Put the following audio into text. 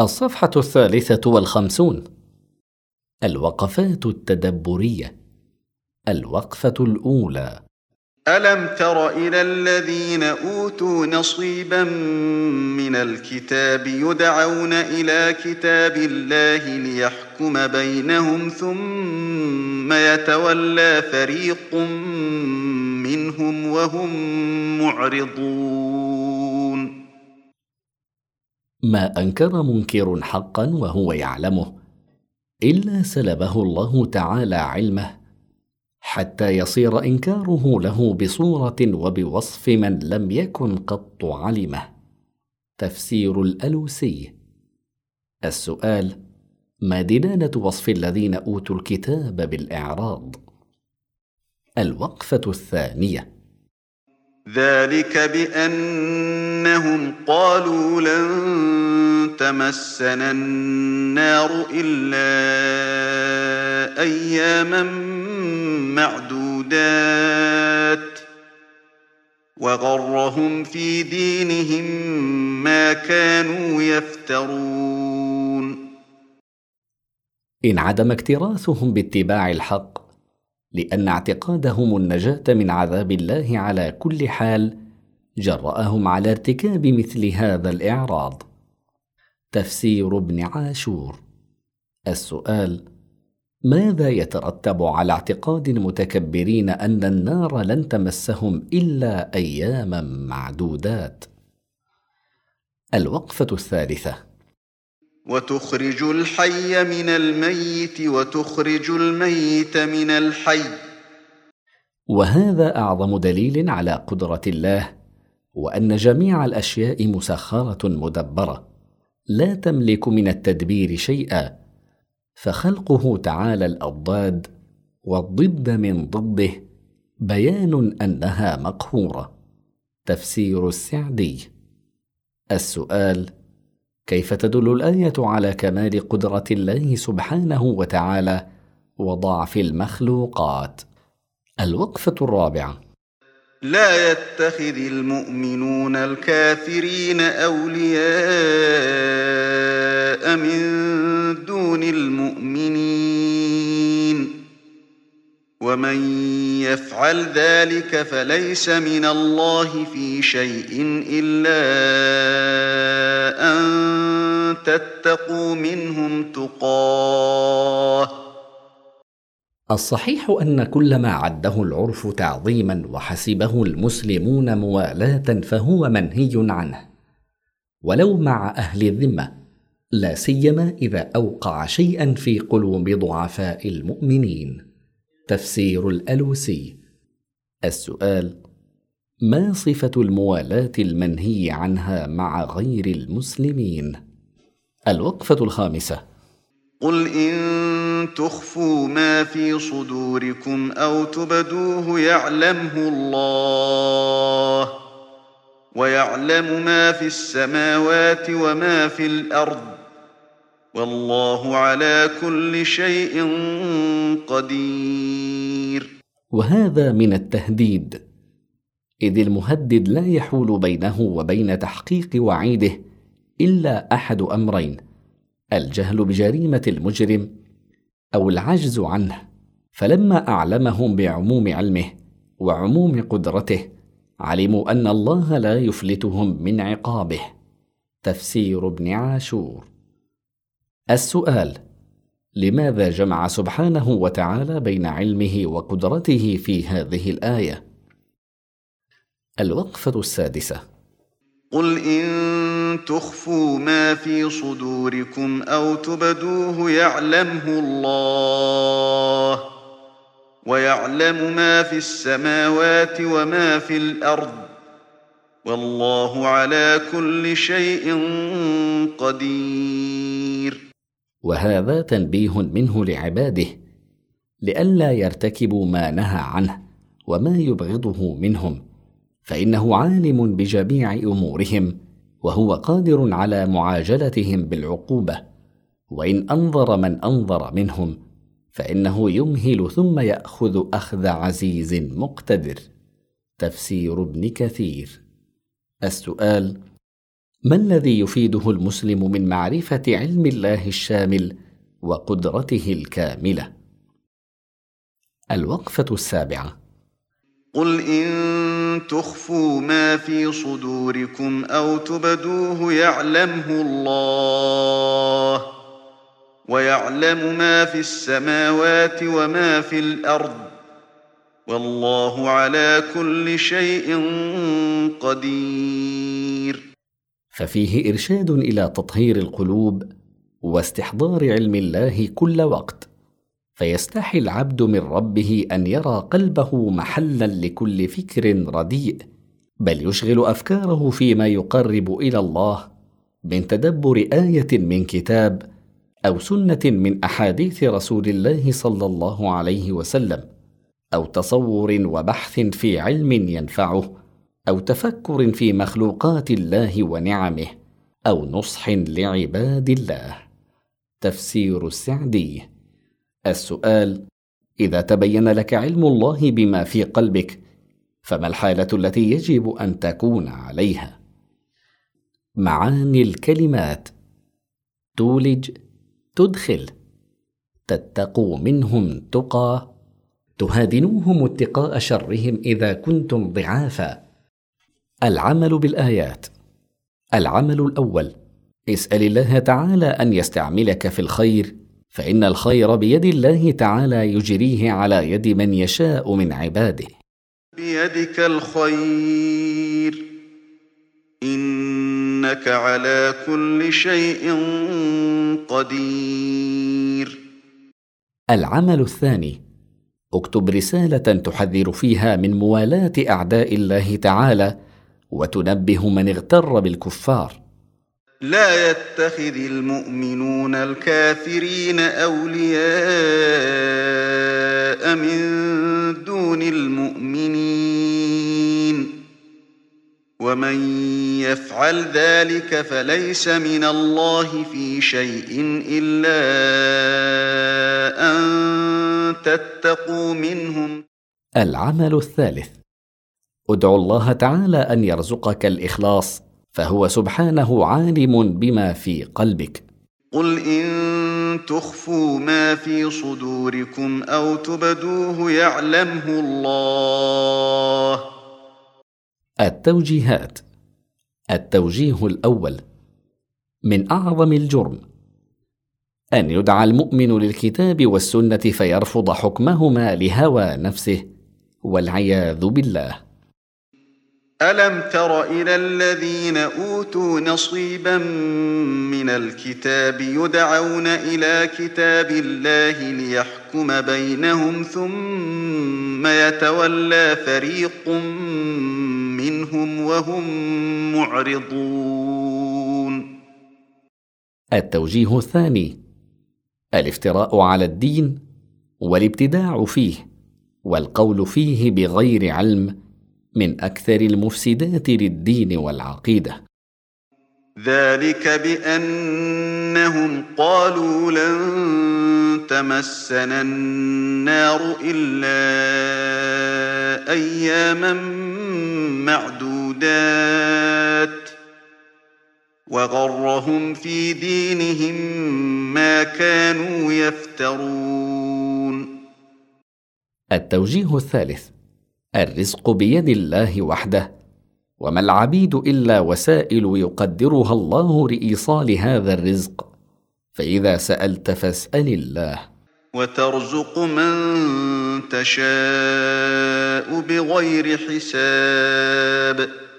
الصفحة 53. الوقفات التدبرية. الوقفة الأولى. ألم تر إلى الذين أوتوا نصيبا من الكتاب يدعون إلى كتاب الله ليحكم بينهم ثم يتولى فريق منهم وهم معرضون. ما أنكر منكر حقا وهو يعلمه إلا سلبه الله تعالى علمه، حتى يصير إنكاره له بصورة وبوصف من لم يكن قط علمه. تفسير الألوسي. السؤال: ما دلالة وصف الذين أوتوا الكتاب بالإعراض؟ الوقفة الثانية. ذلك بأنهم قالوا لن تمسنا النار إلا أياما معدودات وغرهم في دينهم ما كانوا يفترون. انعدم اكتراثهم باتباع الحق، لأن اعتقادهم النجاة من عذاب الله على كل حال جرأهم على ارتكاب مثل هذا الإعراض. تفسير ابن عاشور. السؤال: ماذا يترتب على اعتقاد المتكبرين أن النار لن تمسهم إلا أياما معدودات؟ الوقفة الثالثة. وتخرج الحي من الميت وتخرج الميت من الحي. وهذا أعظم دليل على قدرة الله، وأن جميع الأشياء مسخرة مدبرة لا تملك من التدبير شيئا، فخلقه تعالى الأضداد والضد من ضده بيان أنها مقهورة. تفسير السعدي. السؤال: كيف تدل الآية على كمال قدرة الله سبحانه وتعالى وضعف المخلوقات؟ الوقفة الرابعة. لا يتخذ المؤمنون الكافرين أولياء من دون المؤمنين، ومن يفعل ذلك فليس من الله في شيء إلا أن تتقوا منهم تقاه. الصحيح أن كل ما عده العرف تعظيما وحسبه المسلمون موالاة فهو منهي عنه، ولو مع أهل الذمة، لا سيما إذا أوقع شيئا في قلوب ضعفاء المؤمنين. تفسير الألوسي. السؤال: ما صفة الموالاة المنهي عنها مع غير المسلمين؟ الوقفة الخامسة. قل إن تخفوا ما في صدوركم أو تبدوه يعلمه الله، ويعلم ما في السماوات وما في الأرض، والله على كل شيء قدير. وهذا من التهديد، إذ المهدد لا يحول بينه وبين تحقيق وعيده إلا أحد أمرين: الجهل بجريمة المجرم أو العجز عنه. فلما أعلمهم بعموم علمه وعموم قدرته، علموا أن الله لا يفلتهم من عقابه. تفسير ابن عاشور. السؤال: لماذا جمع سبحانه وتعالى بين علمه وقدرته في هذه الآية؟ الوقفة السادسة. قل إن تخفوا ما في صدوركم أو تبدوه يعلمه الله، ويعلم ما في السماوات وما في الأرض، والله على كل شيء قدير. وهذا تنبيه منه لعباده لئلا يرتكبوا ما نهى عنه وما يبغضه منهم، فإنه عالم بجميع أمورهم، وهو قادر على معاجلتهم بالعقوبة، وإن أنظر من أنظر منهم فإنه يمهل ثم يأخذ أخذ عزيز مقتدر. تفسير ابن كثير. السؤال: ما الذي يفيده المسلم من معرفة علم الله الشامل وقدرته الكاملة؟ الوقفة السابعة: قل إن تخفوا ما في صدوركم أو تبدوه يعلمه الله، ويعلم ما في السماوات وما في الأرض، والله على كل شيء قدير. ففيه إرشاد إلى تطهير القلوب واستحضار علم الله كل وقت، فيستحي العبد من ربه أن يرى قلبه محلا لكل فكر رديء، بل يشغل أفكاره فيما يقرب إلى الله من تدبر آية من كتاب أو سنة من أحاديث رسول الله صلى الله عليه وسلم، أو تصور وبحث في علم ينفعه، أو تفكر في مخلوقات الله ونعمه، أو نصح لعباد الله. تفسير السعدي. السؤال: إذا تبين لك علم الله بما في قلبك، فما الحالة التي يجب أن تكون عليها؟ معاني الكلمات: تولج، تدخل، تتقوا منهم تقى، تهادنوهم اتقاء شرهم إذا كنتم ضعافا. العمل بالآيات: العمل الأول: اسأل الله تعالى أن يستعملك في الخير، فإن الخير بيد الله تعالى يجريه على يد من يشاء من عباده. بيدك الخير، إنك على كل شيء قدير. العمل الثاني: اكتب رسالة تحذر فيها من موالاة أعداء الله تعالى وتنبه من اغتر بالكفار. لا يتخذ المؤمنون الكافرين أولياء من دون المؤمنين، ومن يفعل ذلك فليس من الله في شيء إلا أن تتقوا منهم. العمل الثالث: ادعو الله تعالى أن يرزقك الإخلاص، فهو سبحانه عالم بما في قلبك. قل إن تخفوا ما في صدوركم أو تبدوه يعلمه الله. التوجيهات: التوجيه الأول: من أعظم الجرم أن يدعى المؤمن للكتاب والسنة فيرفض حكمهما لهوى نفسه، والعياذ بالله. ألم تر إلى الذين أوتوا نصيبا من الكتاب يدعون إلى كتاب الله ليحكم بينهم ثم يتولى فريق منهم وهم معرضون. التوجيه الثاني: الافتراء على الدين والابتداع فيه والقول فيه بغير علم من أكثر المفسدات للدين والعقيدة. ذلك بأنهم قالوا لن تمسنا النار إلا أياما معدودات، وغرهم في دينهم ما كانوا يفترون. التوجيه الثالث: الرزق بيد الله وحده، وما العبيد إلا وسائل يقدرها الله لإيصال هذا الرزق، فإذا سألت فاسأل الله. وترزق من تشاء بغير حساب.